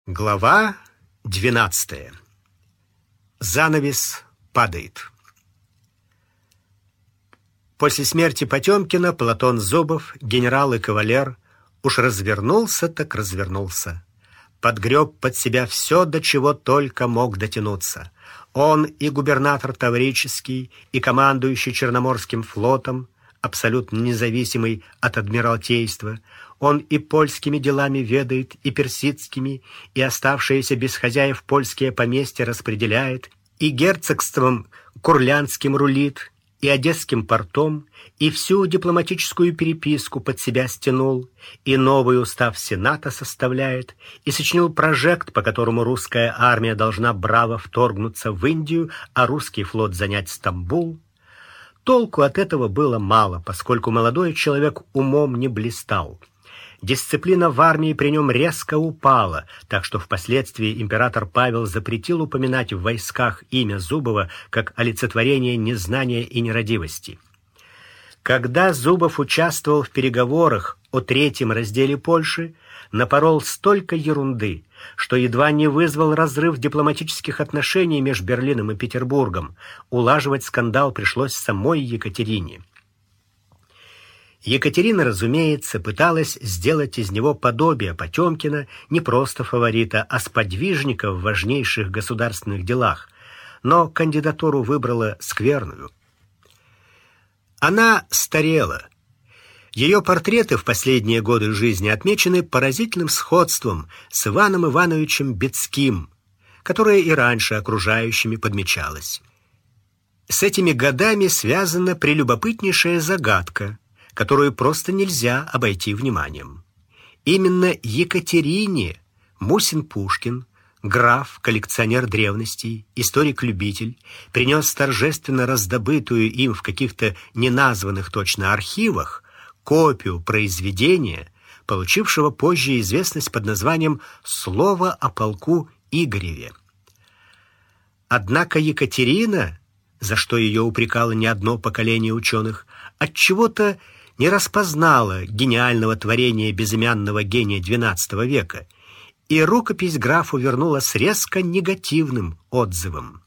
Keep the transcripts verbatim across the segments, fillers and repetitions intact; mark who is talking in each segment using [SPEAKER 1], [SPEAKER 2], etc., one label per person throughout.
[SPEAKER 1] Глава двенадцатая. Занавес падает. После смерти Потемкина Платон Зубов, генерал и кавалер, уж развернулся так развернулся. Подгреб под себя все, до чего только мог дотянуться. Он и губернатор Таврический, и командующий Черноморским флотом, абсолютно независимый от адмиралтейства. Он и польскими делами ведает, и персидскими, и оставшиеся без хозяев польские поместья распределяет, и герцогством курлянским рулит, и одесским портом, и всю дипломатическую переписку под себя стянул, и новый устав Сената составляет, и сочинил прожект, по которому русская армия должна браво вторгнуться в Индию, а русский флот занять Стамбул. Толку от этого было мало, поскольку молодой человек умом не блистал. Дисциплина в армии при нем резко упала, так что впоследствии император Павел запретил упоминать в войсках имя Зубова как олицетворение незнания и нерадивости. Когда Зубов участвовал в переговорах о третьем разделе Польши, напорол столько ерунды, что едва не вызвал разрыв дипломатических отношений между Берлином и Петербургом. Улаживать скандал пришлось самой Екатерине. Екатерина, разумеется, пыталась сделать из него подобие Потемкина, не просто фаворита, а сподвижника в важнейших государственных делах, но кандидатуру выбрала скверную. Она старела. Ее портреты в последние годы жизни отмечены поразительным сходством с Иваном Ивановичем Бетским, которое и раньше окружающими подмечалось. С этими годами связана прелюбопытнейшая загадка, которую просто нельзя обойти вниманием. Именно Екатерине Мусин-Пушкин, граф, коллекционер древностей, историк-любитель, принес торжественно раздобытую им в каких-то неназванных точно архивах копию произведения, получившего позже известность под названием «Слово о полку Игореве». Однако Екатерина, за что ее упрекало не одно поколение ученых, отчего-то не распознала гениального творения безымянного гения двенадцатого века, и рукопись графу вернула с резко негативным отзывом.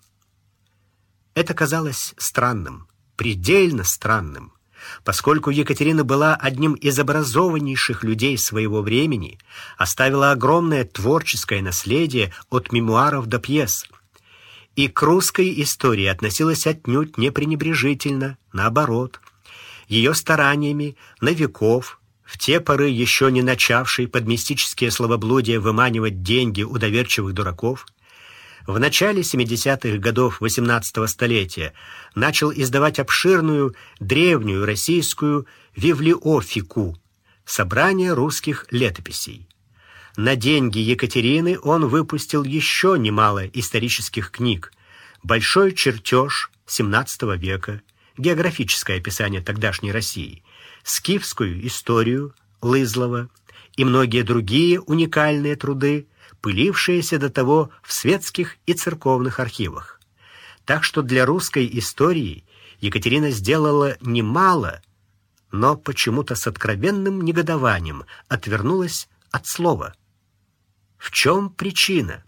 [SPEAKER 1] Это казалось странным, предельно странным, поскольку Екатерина была одним из образованнейших людей своего времени, оставила огромное творческое наследие от мемуаров до пьес. И к русской истории относилась отнюдь не пренебрежительно, наоборот. Ее стараниями Новиков, в те поры еще не начавший под мистические словоблудия выманивать деньги у доверчивых дураков, в начале семидесятых годов восемнадцатого столетия начал издавать обширную древнюю российскую библиофику, собрание русских летописей. На деньги Екатерины он выпустил еще немало исторических книг: «Большой чертеж» семнадцатого века, географическое описание тогдашней России, «Скифскую историю» Лызлова и многие другие уникальные труды, пылившиеся до того в светских и церковных архивах. Так что для русской истории Екатерина сделала немало, но почему-то с откровенным негодованием отвернулась от слова. В чем причина?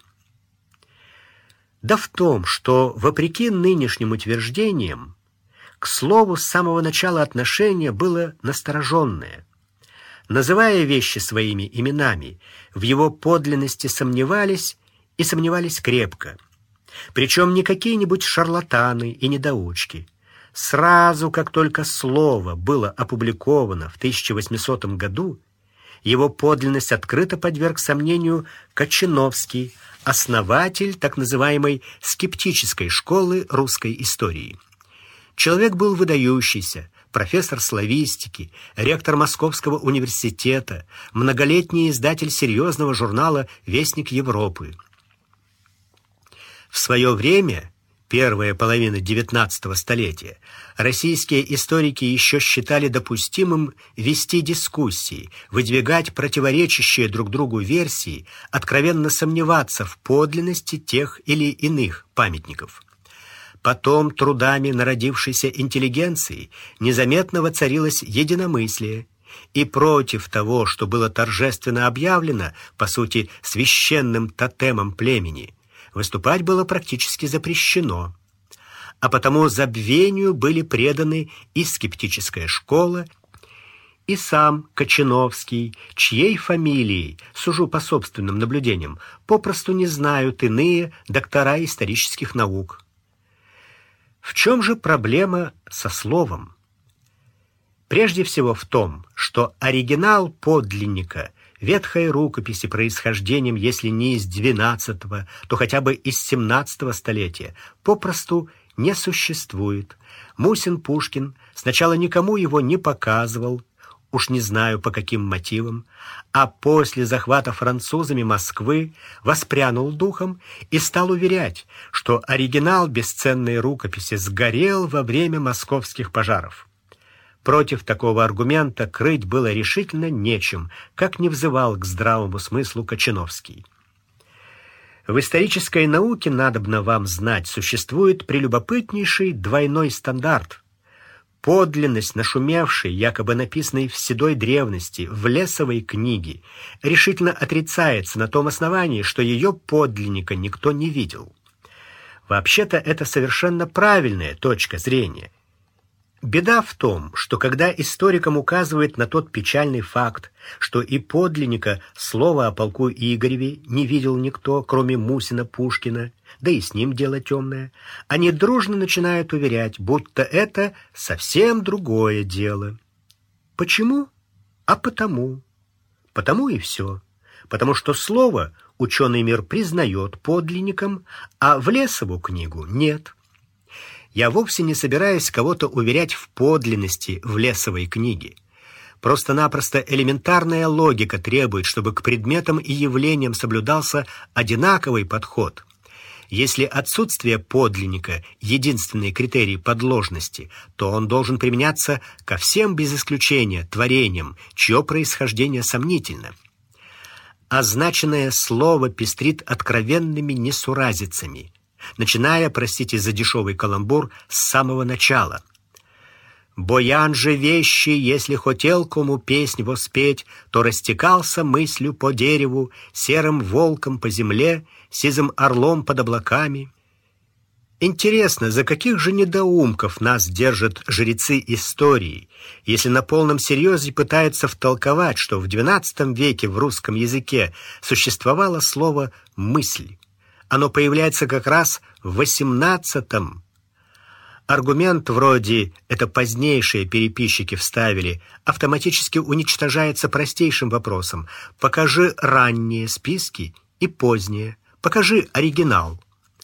[SPEAKER 1] Да в том, что, вопреки нынешним утверждениям, к слову с самого начала отношение было настороженное. Называя вещи своими именами, в его подлинности сомневались и сомневались крепко. Причем не какие-нибудь шарлатаны и недоучки. Сразу, как только слово было опубликовано в тысяча восьмисотом году, его подлинность открыто подверг сомнению Кочиновский, основатель так называемой скептической школы русской истории. Человек был выдающийся, профессор славистики, ректор Московского университета, многолетний издатель серьезного журнала «Вестник Европы». В свое время, первая половина девятнадцатого столетия, российские историки еще считали допустимым вести дискуссии, выдвигать противоречащие друг другу версии, откровенно сомневаться в подлинности тех или иных памятников. Потом трудами народившейся интеллигенции незаметно воцарилось единомыслие, и против того, что было торжественно объявлено, по сути, священным тотемом племени, выступать было практически запрещено. А потому забвению были преданы и скептическая школа, и сам Кочановский, чьей фамилией, сужу по собственным наблюдениям, попросту не знают иные доктора исторических наук. В чем же проблема со словом? Прежде всего в том, что оригинал подлинника ветхой рукописи происхождением, если не из двенадцатого, то хотя бы из семнадцатого столетия, попросту не существует. Мусин-Пушкин сначала никому его не показывал, уж не знаю по каким мотивам, а после захвата французами Москвы воспрянул духом и стал уверять, что оригинал бесценной рукописи сгорел во время московских пожаров. Против такого аргумента крыть было решительно нечем, как не взывал к здравому смыслу Кочановский. В исторической науке, надобно вам знать, существует прелюбопытнейший двойной стандарт. Подлинность нашумевшей, якобы написанной в седой древности, в Лесовой книге, решительно отрицается на том основании, что ее подлинника никто не видел. Вообще-то это совершенно правильная точка зрения. Беда в том, что когда историкам указывают на тот печальный факт, что и подлинника слова о полку Игореве не видел никто, кроме Мусина-Пушкина, да и с ним дело темное, они дружно начинают уверять, будто это совсем другое дело. Почему? А потому. Потому и все. Потому что слово ученый мир признает подлинником, а в Лесову книгу нет. Я вовсе не собираюсь кого-то уверять в подлинности в Лесовой книге. Просто-напросто элементарная логика требует, чтобы к предметам и явлениям соблюдался одинаковый подход. Если отсутствие подлинника — единственный критерий подложности, то он должен применяться ко всем без исключения творениям, чье происхождение сомнительно. Означенное слово пестрит откровенными несуразицами, начиная, простите за дешевый каламбур, с самого начала. «Боян же вещи, если хотел кому песнь воспеть, то растекался мыслью по дереву, серым волком по земле, сизым орлом под облаками». Интересно, за каких же недоумков нас держат жрецы истории, если на полном серьезе пытаются втолковать, что в двенадцатом веке в русском языке существовало слово «мысль». Оно появляется как раз в восемнадцатом. Аргумент вроде «это позднейшие переписчики вставили» автоматически уничтожается простейшим вопросом: покажи ранние списки и поздние, покажи оригинал.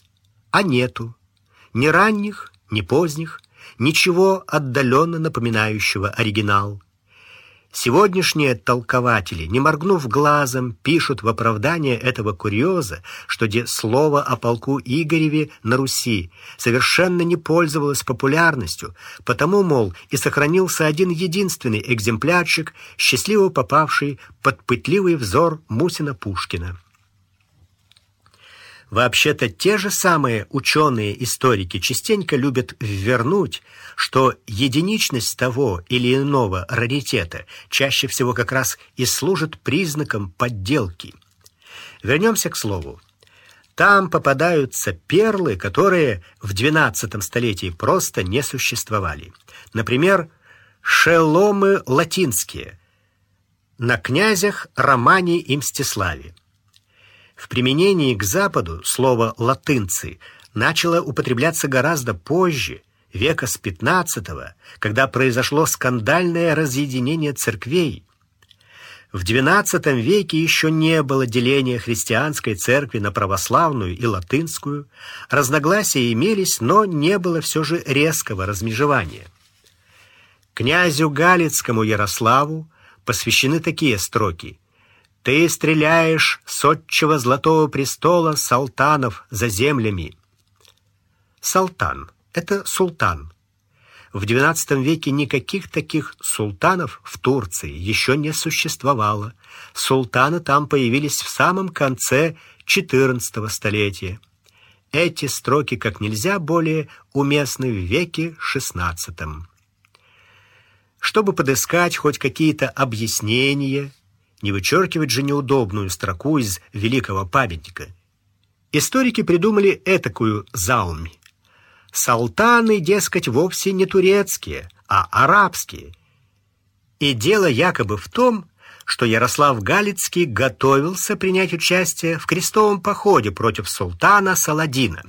[SPEAKER 1] А нету ни ранних, ни поздних, ничего отдаленно напоминающего оригинал. Сегодняшние толкователи, не моргнув глазом, пишут в оправдание этого курьеза, что де слово о полку Игореве на Руси совершенно не пользовалось популярностью, потому, мол, и сохранился один единственный экземплярчик, счастливо попавший под пытливый взор Мусина-Пушкина. Вообще-то те же самые ученые-историки частенько любят ввернуть, что единичность того или иного раритета чаще всего как раз и служит признаком подделки. Вернемся к слову. Там попадаются перлы, которые в двенадцатом столетии просто не существовали. Например, шеломы латинские на князях Романе и Мстиславе. В применении к Западу слово «латынцы» начало употребляться гораздо позже, века с пятнадцатого, когда произошло скандальное разъединение церквей. В двенадцатом веке еще не было деления христианской церкви на православную и латынскую, разногласия имелись, но не было все же резкого размежевания. Князю Галицкому Ярославу посвящены такие строки: «Ты стреляешь с отчего золотого престола салтанов за землями». Салтан — это султан. В двенадцатом веке никаких таких султанов в Турции еще не существовало. Султаны там появились в самом конце четырнадцатого столетия. Эти строки как нельзя более уместны в веке шестнадцатом. чтобы подыскать хоть какие-то объяснения, не вычеркивать же неудобную строку из великого памятника. Историки придумали этакую заумь. Салтаны, дескать, вовсе не турецкие, а арабские. И дело якобы в том, что Ярослав Галицкий готовился принять участие в крестовом походе против султана Саладина.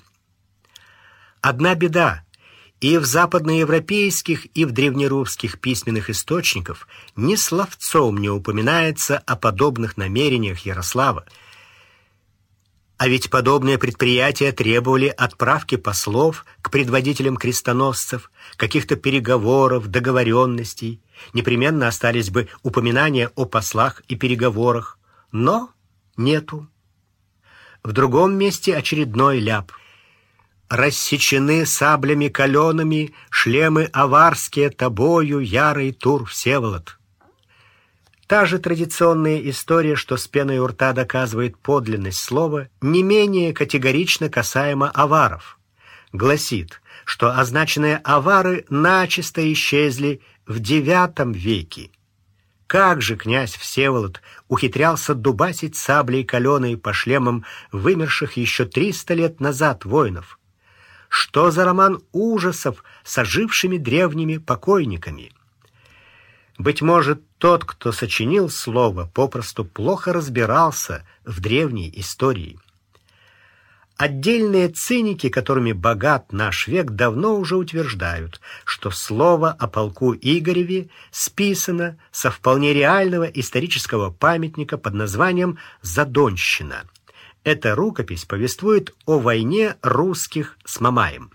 [SPEAKER 1] Одна беда: и в западноевропейских, и в древнерусских письменных источниках ни словцом не упоминается о подобных намерениях Ярослава. А ведь подобные предприятия требовали отправки послов к предводителям крестоносцев, каких-то переговоров, договоренностей. Непременно остались бы упоминания о послах и переговорах, но нету. В другом месте очередной ляп. Рассечены саблями калеными шлемы аварские тобою, ярый Тур Всеволод. Та же традиционная история, что с пеной у рта доказывает подлинность слова, не менее категорично касаемо аваров. Гласит, что означенные авары начисто исчезли в девятом веке. Как же князь Всеволод ухитрялся дубасить саблей каленой по шлемам вымерших еще триста лет назад воинов? Что за роман ужасов с ожившими древними покойниками? Быть может, тот, кто сочинил слово, попросту плохо разбирался в древней истории. Отдельные циники, которыми богат наш век, давно уже утверждают, что слово о полку Игореве списано со вполне реального исторического памятника под названием «Задонщина». Эта рукопись повествует о войне русских с Мамаем.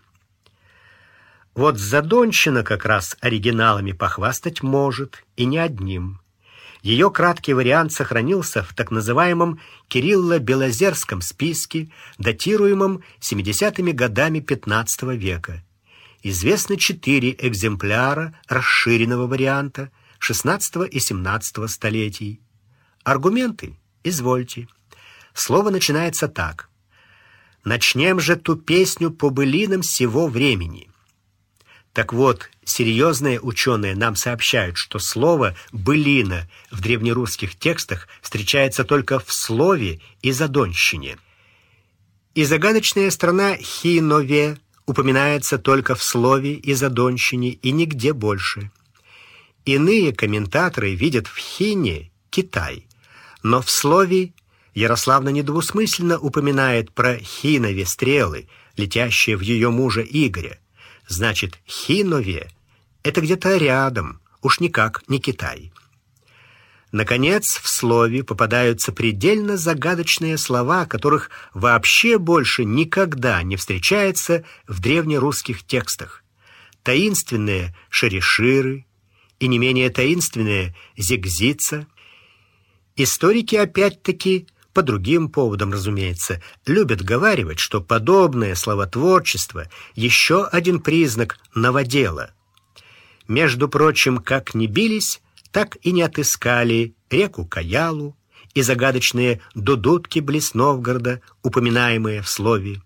[SPEAKER 1] Вот Задонщина как раз оригиналами похвастать может, и не одним. Ее краткий вариант сохранился в так называемом Кирилло-Белозерском списке, датируемом семидесятыми годами пятнадцатого века. Известны четыре экземпляра расширенного варианта шестнадцатого и семнадцатого столетий. Аргументы? Извольте. Слово начинается так: «Начнем же ту песню по былинам сего времени». Так вот, серьезные ученые нам сообщают, что слово «былина» в древнерусских текстах встречается только в слове и задонщине. И загадочная страна Хинове упоминается только в слове и задонщине и нигде больше. Иные комментаторы видят в Хине Китай, но в слове Ярославна недвусмысленно упоминает про Хинове стрелы, летящие в ее мужа Игоря. Значит, Хинове — это где-то рядом, уж никак не Китай. Наконец, в слове попадаются предельно загадочные слова, которых вообще больше никогда не встречается в древнерусских текстах. Таинственные шереширы и не менее таинственные зигзица. Историки опять-таки, по другим поводам, разумеется, любят говаривать, что подобное словотворчество — еще один признак новодела. Между прочим, как ни бились, так и не отыскали реку Каялу и загадочные дудутки близ Новгорода, упоминаемые в слове.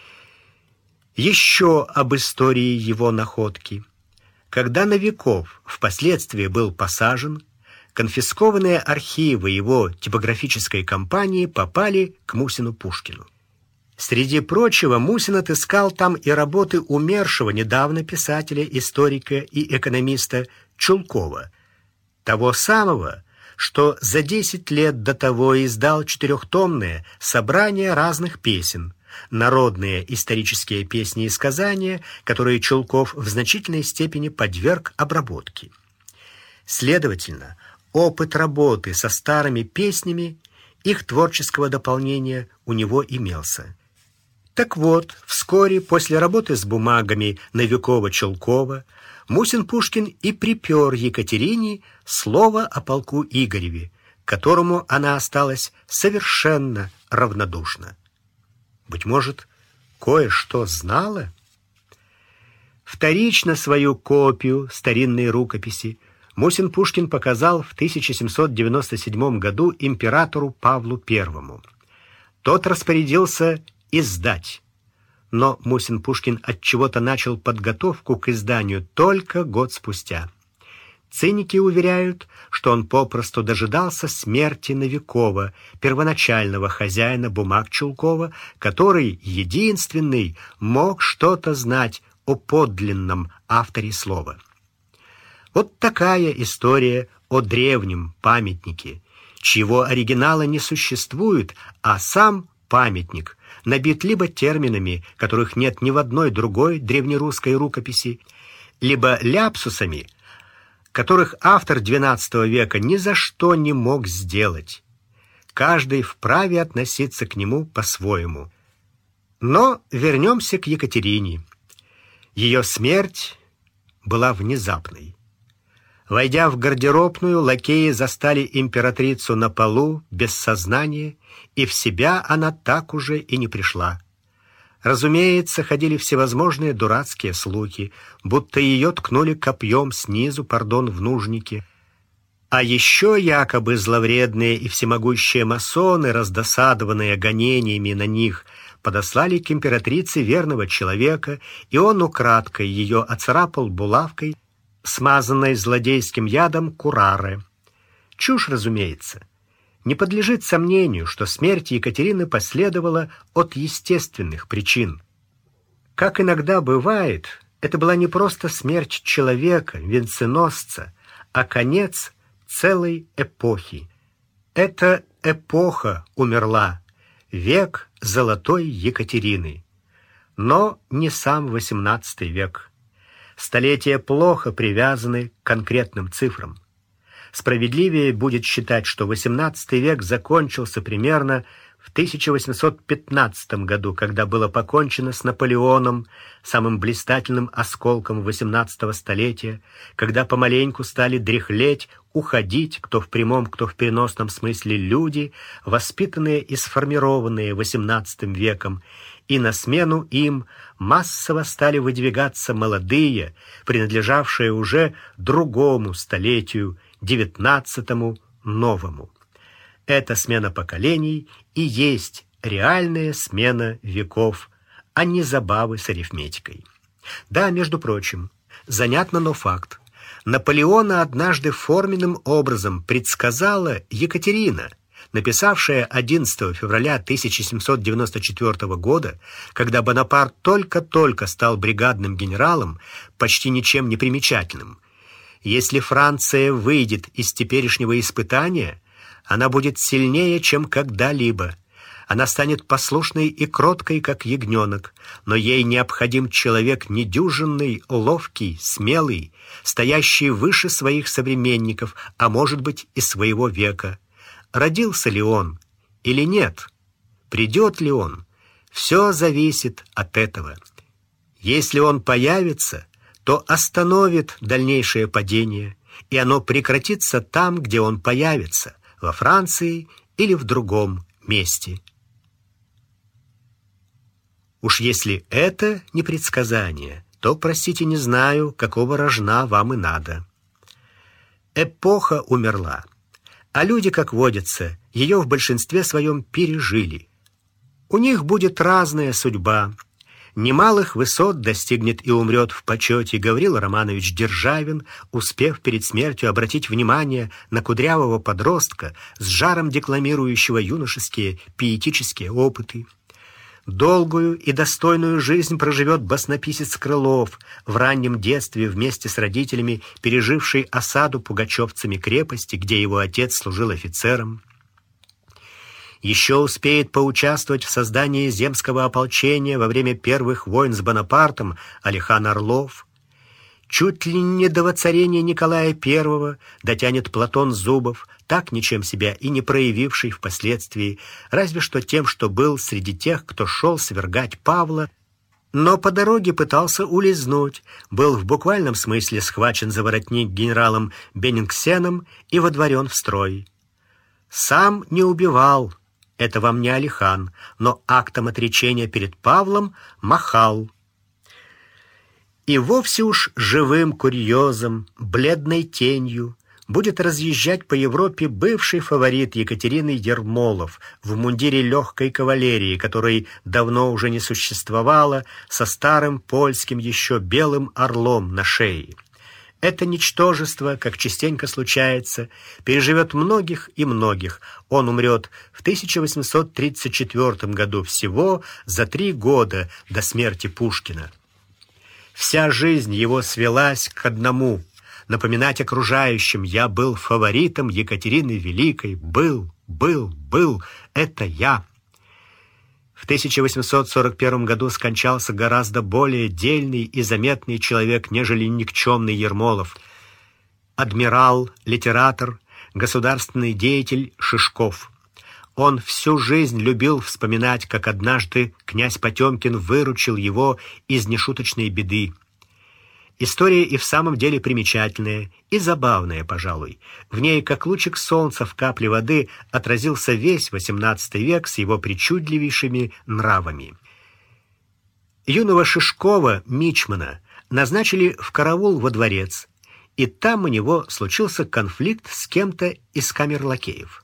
[SPEAKER 1] Еще об истории его находки. Когда Новиков впоследствии был посажен, конфискованные архивы его типографической компании попали к Мусину-Пушкину. Среди прочего, Мусин отыскал там и работы умершего недавно писателя, историка и экономиста Чулкова, того самого, что за десять лет до того издал четырехтомное собрание разных песен, народные исторические песни и сказания, которые Чулков в значительной степени подверг обработке. Следовательно, опыт работы со старыми песнями, их творческого дополнения у него имелся. Так вот, вскоре после работы с бумагами Новикова-Чулкова Мусин-Пушкин и припер Екатерине слово о полку Игореве, к которому она осталась совершенно равнодушна. Быть может, кое-что знала? Вторично свою копию старинной рукописи Мусин-Пушкин показал в тысяча семьсот девяносто седьмом году императору Павлу Первому. Тот распорядился издать, но Мусин-Пушкин отчего-то начал подготовку к изданию только год спустя. Циники уверяют, что он попросту дожидался смерти Новикова, первоначального хозяина бумаг Чулкова, который единственный мог что-то знать о подлинном авторе слова. Вот такая история о древнем памятнике, чьего оригинала не существует, а сам памятник набит либо терминами, которых нет ни в одной другой древнерусской рукописи, либо ляпсусами, которых автор двенадцатого века ни за что не мог сделать. Каждый вправе относиться к нему по-своему. Но вернемся к Екатерине. Ее смерть была внезапной. Войдя в гардеробную, лакеи застали императрицу на полу, без сознания, и в себя она так уже и не пришла. Разумеется, ходили всевозможные дурацкие слухи, будто ее ткнули копьем снизу, пардон, в нужнике. А еще якобы зловредные и всемогущие масоны, раздосадованные гонениями на них, подослали к императрице верного человека, и он украдкой ее оцарапал булавкой, смазанной злодейским ядом курары. Чушь, разумеется. Не подлежит сомнению, что смерть Екатерины последовала от естественных причин. Как иногда бывает, это была не просто смерть человека, венценосца, а конец целой эпохи. Эта эпоха умерла, век золотой Екатерины. Но не сам восемнадцатый век. Столетия плохо привязаны к конкретным цифрам. Справедливее будет считать, что восемнадцатый век закончился примерно в тысяча восемьсот пятнадцатом году, когда было покончено с Наполеоном, самым блистательным осколком восемнадцатого столетия, когда помаленьку стали дряхлеть, уходить, кто в прямом, кто в переносном смысле, люди, воспитанные и сформированные восемнадцатым веком, и на смену им массово стали выдвигаться молодые, принадлежавшие уже другому столетию, девятнадцатому, новому. Эта смена поколений и есть реальная смена веков, а не забавы с арифметикой. Да, между прочим, занятно, но факт. Наполеона однажды форменным образом предсказала Екатерина, написавшая одиннадцатого февраля тысяча семьсот девяносто четвёртого года, когда Бонапарт только-только стал бригадным генералом, почти ничем не примечательным. Если Франция выйдет из теперешнего испытания, она будет сильнее, чем когда-либо. Она станет послушной и кроткой, как ягненок, но ей необходим человек недюжинный, ловкий, смелый, стоящий выше своих современников, а может быть и своего века. Родился ли он или нет? Придет ли он? Все зависит от этого. Если он появится, то остановит дальнейшее падение, и оно прекратится там, где он появится, во Франции или в другом месте. Уж если это не предсказание, то, простите, не знаю, какого рожна вам и надо. Эпоха умерла, а люди, как водится, ее в большинстве своем пережили. У них будет разная судьба. Немалых высот достигнет и умрет в почете Гаврил Романович Державин, успев перед смертью обратить внимание на кудрявого подростка, с жаром декламирующего юношеские пиетические опыты. Долгую и достойную жизнь проживет баснописец Крылов, в раннем детстве вместе с родителями переживший осаду пугачевцами крепости, где его отец служил офицером. Еще успеет поучаствовать в создании земского ополчения во время первых войн с Бонапартом Алихан Орлов. Чуть ли не до воцарения Николая Первого дотянет Платон Зубов, так ничем себя и не проявивший впоследствии, разве что тем, что был среди тех, кто шел свергать Павла, но по дороге пытался улизнуть, был в буквальном смысле схвачен за воротник генералом Беннингсеном и водворен в строй. Сам не убивал, это вам не Алихан, но актом отречения перед Павлом махал. И вовсе уж живым курьезом, бледной тенью будет разъезжать по Европе бывший фаворит Екатерины Ермолов в мундире легкой кавалерии, которой давно уже не существовало, со старым польским еще белым орлом на шее. Это ничтожество, как частенько случается, переживет многих и многих. Он умрет в тысяча восемьсот тридцать четвёртом году, всего за три года до смерти Пушкина. Вся жизнь его свелась к одному — напоминать окружающим: «Я был фаворитом Екатерины Великой, был, был, был, это я». В тысяча восемьсот сорок первом году скончался гораздо более дельный и заметный человек, нежели никчемный Ермолов. Адмирал, литератор, государственный деятель Шишков. Он всю жизнь любил вспоминать, как однажды князь Потемкин выручил его из нешуточной беды. История и в самом деле примечательная и забавная, пожалуй. В ней, как лучик солнца в капле воды, отразился весь восемнадцатый век с его причудливейшими нравами. Юного Шишкова, мичмана, назначили в караул во дворец, и там у него случился конфликт с кем-то из камерлакеев.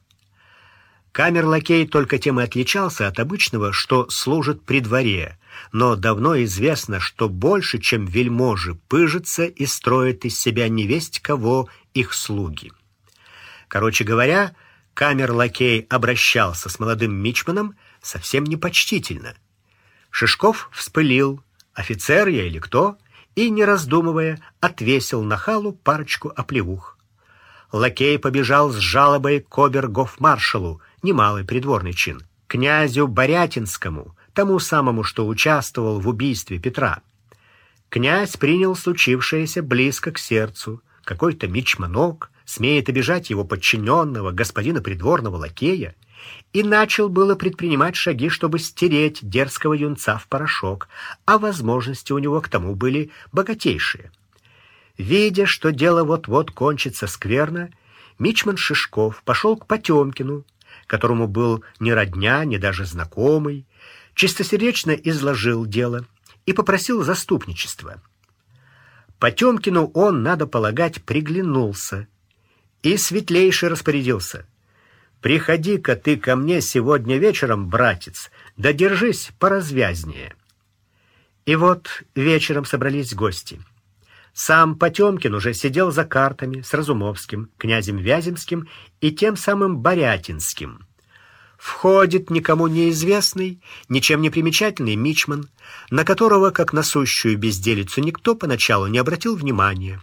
[SPEAKER 1] Камерлакей только тем и отличался от обычного, что служит при дворе, но давно известно, что больше, чем вельможи, пыжится и строит из себя невесть кого их слуги. Короче говоря, камерлакей обращался с молодым мичманом совсем непочтительно. Шишков вспылил: офицер я или кто, и, не раздумывая, отвесил нахалу парочку оплеух. Лакей побежал с жалобой к обер-гофмаршалу, немалый придворный чин, князю Борятинскому, тому самому, что участвовал в убийстве Петра. Князь принял случившееся близко к сердцу. Какой-то мичманок смеет обижать его подчиненного, господина придворного лакея, и начал было предпринимать шаги, чтобы стереть дерзкого юнца в порошок, а возможности у него к тому были богатейшие. Видя, что дело вот-вот кончится скверно, мичман Шишков пошел к Потемкину, которому был ни родня, ни даже знакомый, чистосердечно изложил дело и попросил заступничества. Потемкину он, надо полагать, приглянулся и светлейше распорядился: «Приходи-ка ты ко мне сегодня вечером, братец, да держись поразвязнее». И вот вечером собрались гости. Сам Потемкин уже сидел за картами с Разумовским, князем Вяземским и тем самым Борятинским. Входит никому неизвестный, ничем не примечательный мичман, на которого, как на сущую безделицу, никто поначалу не обратил внимания.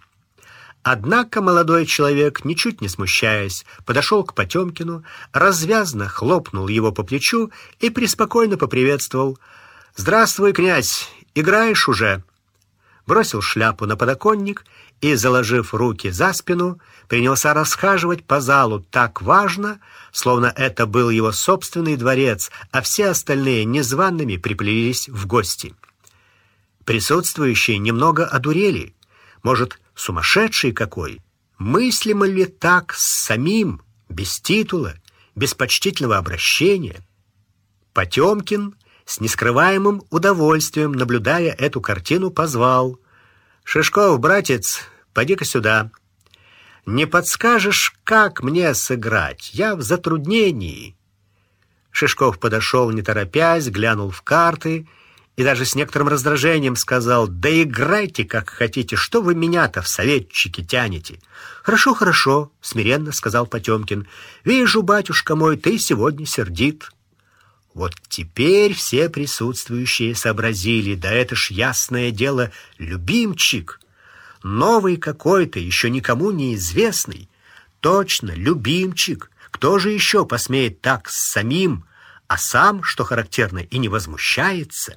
[SPEAKER 1] Однако молодой человек, ничуть не смущаясь, подошел к Потемкину, развязно хлопнул его по плечу и преспокойно поприветствовал: «Здравствуй, князь, играешь уже?» Бросил шляпу на подоконник и, заложив руки за спину, принялся расхаживать по залу так важно, словно это был его собственный дворец, а все остальные незваными приплелись в гости. Присутствующие немного одурели. Может, сумасшедший какой? Мыслимо ли так с самим, без титула, без почтительного обращения? Потемкин, с нескрываемым удовольствием, наблюдая эту картину, позвал: «Шишков, братец, поди-ка сюда. Не подскажешь, как мне сыграть? Я в затруднении». Шишков подошел, не торопясь, глянул в карты и даже с некоторым раздражением сказал: «Да играйте, как хотите, что вы меня-то в советчики тянете?» «Хорошо, хорошо», — смиренно сказал Потемкин. «Вижу, батюшка мой, ты сегодня сердит». Вот теперь все присутствующие сообразили: да это ж ясное дело любимчик, новый какой-то, еще никому неизвестный. Точно, любимчик. Кто же еще посмеет так с самим, а сам, что характерно, и не возмущается?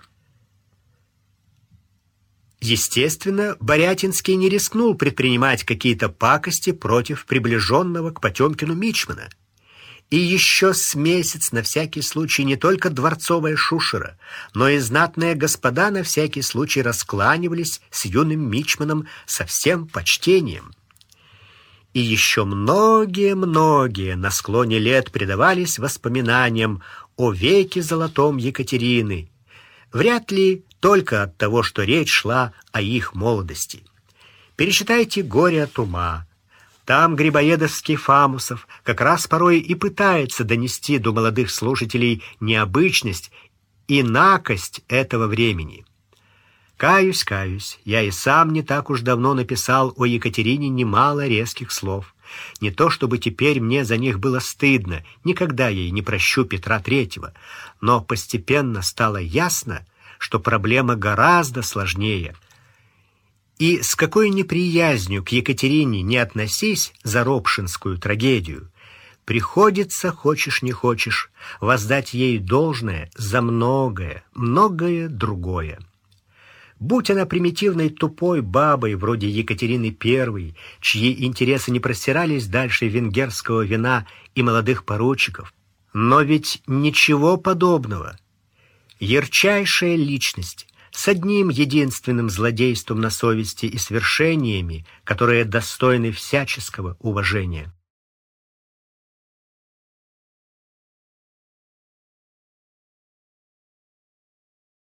[SPEAKER 1] Естественно, Борятинский не рискнул предпринимать какие-то пакости против приближенного к Потемкину мичмана. И еще с месяц на всякий случай не только дворцовая шушера, но и знатные господа на всякий случай раскланивались с юным мичманом со всем почтением. И еще многие-многие на склоне лет предавались воспоминаниям о веке золотом Екатерины, вряд ли только от того, что речь шла о их молодости. Перечитайте «Горе от ума». Там грибоедовский Фамусов как раз порой и пытается донести до молодых слушателей необычность и накость этого времени. Каюсь, каюсь, я и сам не так уж давно написал о Екатерине немало резких слов. Не то чтобы теперь мне за них было стыдно, никогда ей не прощу Петра Третьего, но постепенно стало ясно, что проблема гораздо сложнее. И с какой неприязнью к Екатерине не относись за Ропшинскую трагедию, приходится, хочешь не хочешь, воздать ей должное за многое, многое другое. Будь она примитивной тупой бабой вроде Екатерины Первой, чьи интересы не простирались дальше венгерского вина и молодых поручиков, но ведь ничего подобного. Ярчайшая личность с одним единственным злодейством на совести и свершениями, которые достойны всяческого уважения.